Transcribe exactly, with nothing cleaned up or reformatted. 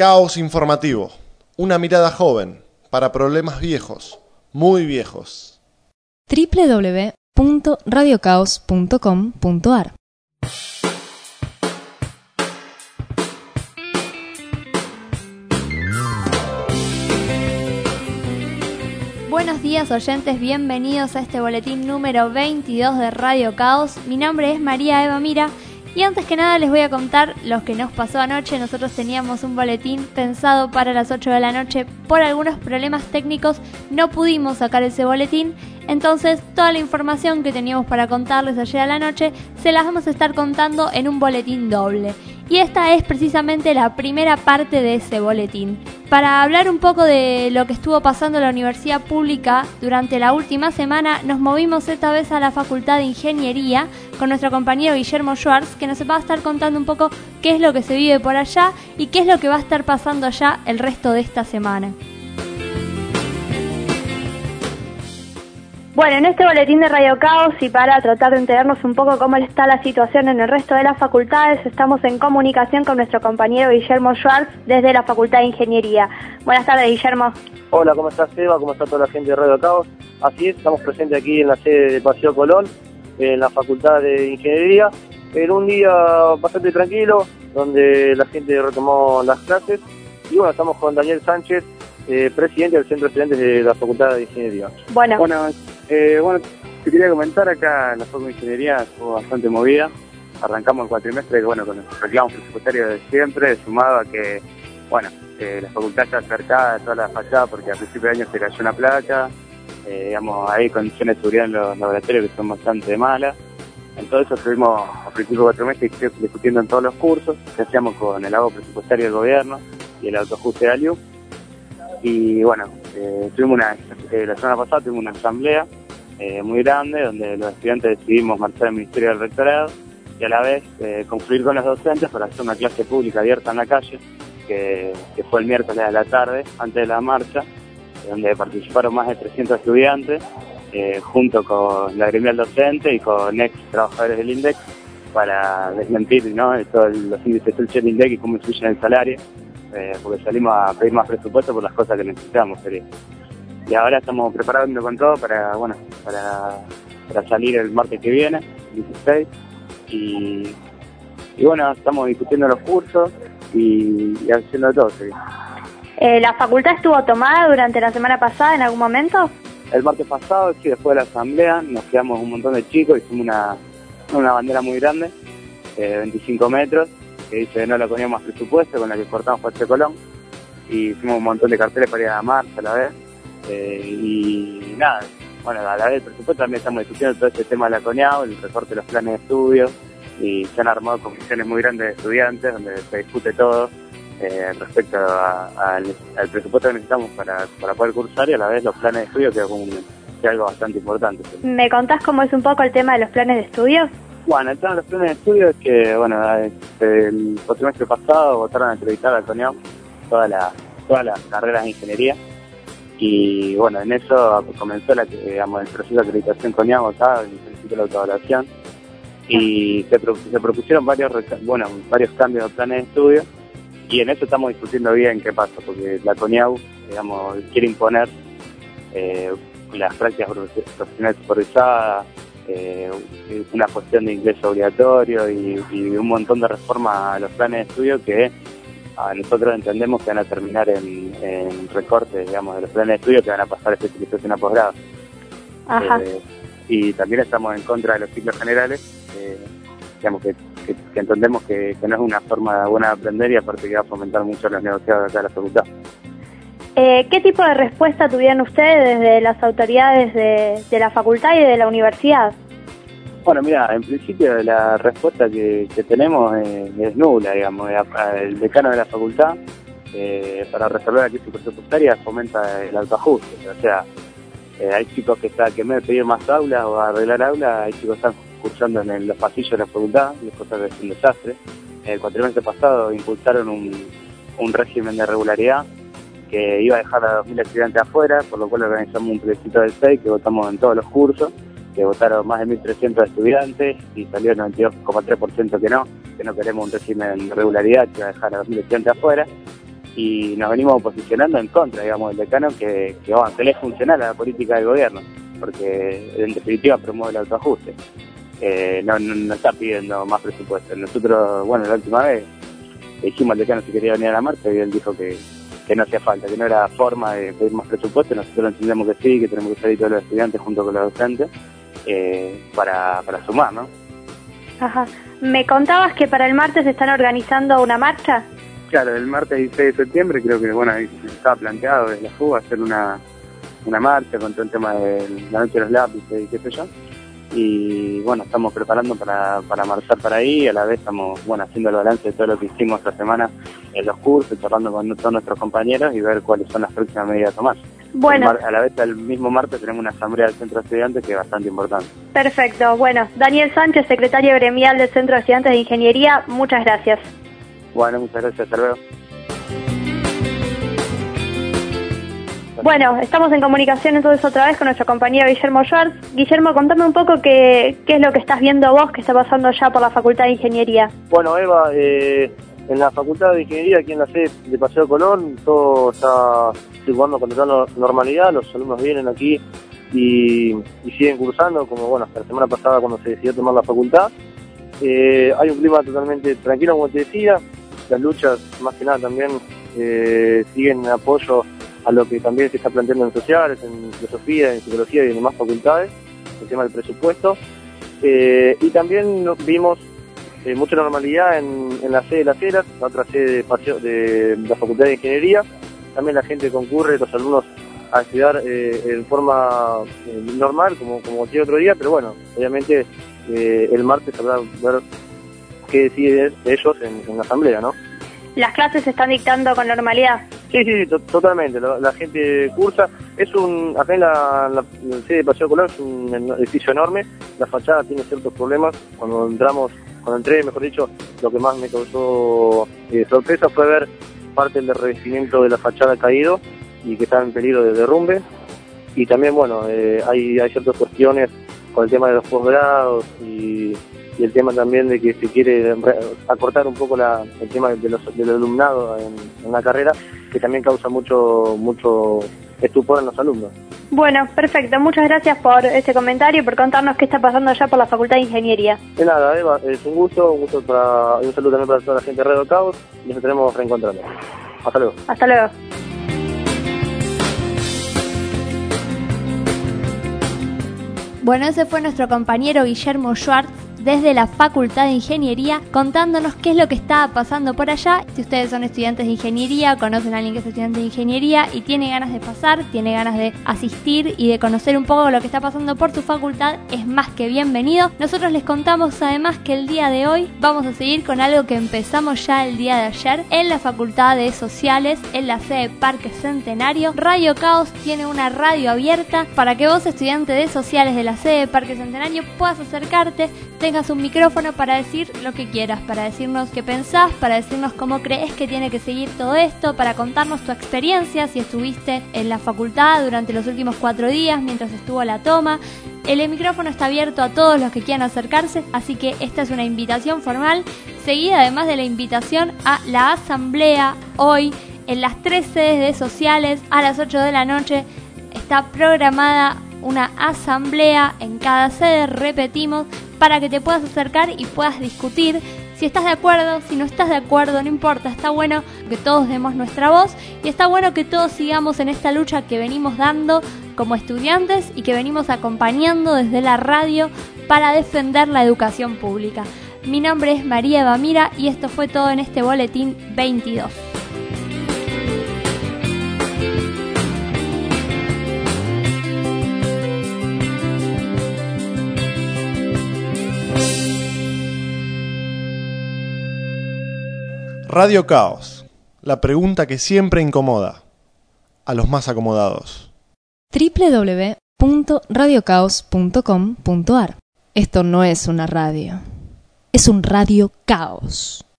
Caos informativo. Una mirada joven para problemas viejos, muy viejos. doble u doble u doble u punto radio caos punto com punto a r Buenos días oyentes, bienvenidos a este boletín número veintidós de Radio Caos. Mi nombre es María Eva Mira y antes que nada les voy a contar lo que nos pasó anoche. Nosotros teníamos un boletín pensado para las ocho de la noche. Por algunos problemas técnicos no pudimos sacar ese boletín, entonces toda la información que teníamos para contarles ayer a la noche se las vamos a estar contando en un boletín doble. Y esta es precisamente la primera parte de ese boletín. Para hablar un poco de lo que estuvo pasando en la universidad pública durante la última semana, nos movimos esta vez a la Facultad de Ingeniería con nuestro compañero Guillermo Schwartz, que nos va a estar contando un poco qué es lo que se vive por allá y qué es lo que va a estar pasando allá el resto de esta semana. Bueno, en este boletín de Radio Caos y para tratar de enterarnos un poco cómo está la situación en el resto de las facultades, estamos en comunicación con nuestro compañero Guillermo Schwartz desde la Facultad de Ingeniería. Buenas tardes, Guillermo. Hola, ¿cómo estás, Eva? ¿Cómo está toda la gente de Radio Caos? Así es, estamos presentes aquí en la sede de Paseo Colón, en la Facultad de Ingeniería, en un día bastante tranquilo, donde la gente retomó las clases. Y bueno, estamos con Daniel Sánchez, eh, presidente del Centro de Estudiantes de la Facultad de Ingeniería. Bueno, bueno Eh, bueno, te quería comentar, acá en la Facultad de Ingeniería estuvo bastante movida. Arrancamos el cuatrimestre bueno, con los reclamos presupuestarios de siempre, sumado a que, bueno, eh, la facultad está cercada de toda la fachada porque a principio de año se cayó una placa, eh, digamos, hay condiciones de seguridad en los laboratorios que son bastante malas. Entonces estuvimos a principio del cuatrimestre discutiendo en todos los cursos que hacíamos con el ahorro presupuestario del gobierno y el autoajuste de A L U. Y bueno, eh, tuvimos una, eh, la semana pasada tuvimos una asamblea eh, muy grande donde los estudiantes decidimos marchar al Ministerio del Rectorado y a la vez eh, confluir con los docentes para hacer una clase pública abierta en la calle, que, que fue el miércoles a la tarde, antes de la marcha, donde participaron más de trescientos estudiantes, eh, junto con la gremial docente y con ex trabajadores del INDEC, para desmentir, ¿no?, todos los índices del INDEC y cómo influyen en el salario. Eh, porque salimos a pedir más presupuesto por las cosas que necesitamos. Sería. Y ahora estamos preparando con todo para, bueno, para, para salir el martes que viene, dieciséis, y, y bueno, estamos discutiendo los cursos y, y haciendo todo. Sería. Eh, ¿La facultad estuvo tomada durante la semana pasada en algún momento? El martes pasado, sí, después de la asamblea, nos quedamos un montón de chicos, hicimos una, una bandera muy grande, de eh, veinticinco metros, que dice que no la poníamos más presupuesto, con la que cortamos Paseo Colón, y hicimos un montón de carteles para ir a la marcha a la vez, eh, y nada, bueno, a la vez del presupuesto también estamos discutiendo todo este tema de la CONIAU, el recorte de los planes de estudio, y se han armado comisiones muy grandes de estudiantes, donde se discute todo eh, respecto a, a, al, al presupuesto que necesitamos para, para poder cursar, y a la vez los planes de estudio, que es, un, que es algo bastante importante. ¿Me contás cómo es un poco el tema de los planes de estudio? Bueno, el tema de los planes de estudio es que, bueno, este, el cuatrimestre pasado votaron a acreditar al CONIAU todas las todas las carreras de ingeniería y, bueno, en eso comenzó la, digamos, el proceso de acreditación CONIAU acá, en el principio de la autoevaluación, y se, pro, se propusieron varios, bueno, varios cambios de planes de estudio, y en eso estamos discutiendo bien qué pasa, porque la CONIAU, digamos, quiere imponer eh, las prácticas profesionales supervisadas, Eh, una cuestión de inglés obligatorio y, y un montón de reformas a los planes de estudio que a nosotros entendemos que van a terminar en, en recortes, digamos, de los planes de estudio que van a pasar a especialización a posgrado. Ajá. Eh, y también estamos en contra de los ciclos generales, eh, digamos que, que, que entendemos que, que no es una forma buena de aprender y aparte que va a fomentar mucho los negociados acá de la facultad. Eh, ¿Qué tipo de respuesta tuvieron ustedes desde las autoridades de, de la facultad y de la universidad? Bueno, mira, en principio la respuesta que, que tenemos es, es nula, digamos. El decano de la facultad, eh, para resolver la crisis presupuestaria, fomenta el autoajuste. O sea, eh, hay chicos que están que en vez de pedir más aulas o arreglar aulas, hay chicos que están cursando en los pasillos de la facultad, y cosas que es un desastre. El cuatrimestre pasado impulsaron un, un régimen de regularidad que iba a dejar a dos mil estudiantes afuera, por lo cual organizamos un plebiscito del S E I que votamos en todos los cursos, que votaron más de mil trescientos estudiantes y salió el noventa y dos coma tres por ciento que no, que no queremos un régimen de regularidad que va a dejar a dos mil estudiantes afuera. y nos venimos posicionando en contra, digamos, del decano que, que, bueno, que le es funcional a la política del gobierno, porque en definitiva promueve el autoajuste. Eh, no, no, no está pidiendo más presupuesto. Nosotros, bueno, la última vez dijimos al decano si quería venir a la marcha y él dijo que, que no hacía falta, que no era forma de pedir más presupuesto. Nosotros entendemos que sí, que tenemos que salir todos los estudiantes junto con los docentes eh, para, para sumar, ¿no? Ajá. ¿Me contabas que para el martes están organizando una marcha? Claro, el martes dieciséis de septiembre creo que, bueno, ahí estaba planteado desde la fuga hacer una, una marcha con todo el tema de la noche de los lápices y qué sé yo. Y bueno, estamos preparando para, para marchar para ahí, a la vez estamos, bueno, haciendo el balance de todo lo que hicimos esta semana en los cursos, charlando con todos nuestros compañeros y ver cuáles son las próximas medidas a tomar. Bueno. A la vez, el mismo martes tenemos una asamblea del Centro de Estudiantes que es bastante importante. Perfecto. Bueno, Daniel Sánchez, secretario gremial del Centro de Estudiantes de Ingeniería, muchas gracias. Bueno, muchas gracias, hasta luego. Bueno, estamos en comunicación entonces otra vez con nuestro compañero Guillermo Schwartz. Guillermo, contame un poco qué, qué es lo que estás viendo vos que está pasando ya por la Facultad de Ingeniería. Bueno, Eva, eh, en la Facultad de Ingeniería, aquí en la sede de Paseo Colón, todo está circulando con total normalidad, los alumnos vienen aquí y, y siguen cursando, como bueno, hasta la semana pasada cuando se decidió tomar la facultad. Eh, hay un clima totalmente tranquilo, como te decía, las luchas más que nada también eh, siguen en apoyo a lo que también se está planteando en sociales, en filosofía, en psicología y en demás facultades, el tema del presupuesto. Eh, y también vimos eh, mucha normalidad en, en la sede de Las Heras, la otra sede de, de, de la Facultad de Ingeniería. También la gente concurre, los alumnos, a estudiar eh, en forma eh, normal, como, como cualquier otro día, pero bueno, obviamente eh, el martes habrá ver qué deciden ellos en, en la asamblea, ¿no? ¿Las clases se están dictando con normalidad? Sí, sí, to totalmente. La, la gente cursa. Es un, acá en la, la, la sede de Paseo Colón es un edificio enorme. La fachada tiene ciertos problemas. Cuando entramos, cuando entré, mejor dicho, lo que más me causó eh, sorpresa fue ver parte del revestimiento de la fachada caído y que está en peligro de derrumbe. Y también, bueno, eh, hay, hay ciertas cuestiones con el tema de los posgrados y, y el tema también de que se quiere acortar un poco la, el tema de los, del alumnado en, en la carrera, que también causa mucho mucho estupor en los alumnos. Bueno, perfecto. Muchas gracias por este comentario y por contarnos qué está pasando allá por la Facultad de Ingeniería. De nada, Eva, es un gusto, un gusto para, un saludo también para toda la gente de Radio Caos y nos estaremos reencontrando. Hasta luego. Hasta luego. Bueno, ese fue nuestro compañero Guillermo Schwartz desde la Facultad de Ingeniería contándonos qué es lo que está pasando por allá. Si ustedes son estudiantes de ingeniería, conocen a alguien que es estudiante de ingeniería y tiene ganas de pasar, tiene ganas de asistir y de conocer un poco lo que está pasando por su facultad, es más que bienvenido. Nosotros les contamos además que el día de hoy vamos a seguir con algo que empezamos ya el día de ayer en la Facultad de Sociales, en la sede Parque Centenario. Radio Caos tiene una radio abierta para que vos, estudiante de Sociales de la sede Parque Centenario, puedas acercarte, tengas un micrófono para decir lo que quieras, para decirnos qué pensás, para decirnos cómo crees que tiene que seguir todo esto, para contarnos tu experiencia, si estuviste en la facultad durante los últimos cuatro días mientras estuvo la toma. El micrófono está abierto a todos los que quieran acercarse, así que esta es una invitación formal, seguida además de la invitación a la asamblea hoy en las tres sedes de Sociales a las ocho de la noche. Está programada una asamblea en cada sede, repetimos, para que te puedas acercar y puedas discutir si estás de acuerdo, si no estás de acuerdo, no importa, está bueno que todos demos nuestra voz y está bueno que todos sigamos en esta lucha que venimos dando como estudiantes y que venimos acompañando desde la radio para defender la educación pública. Mi nombre es María Eva Mira y esto fue todo en este boletín veintidós. Radio Caos, la pregunta que siempre incomoda a los más acomodados. doble u doble u doble u punto radio caos punto com punto a r. Esto no es una radio, es un radio caos.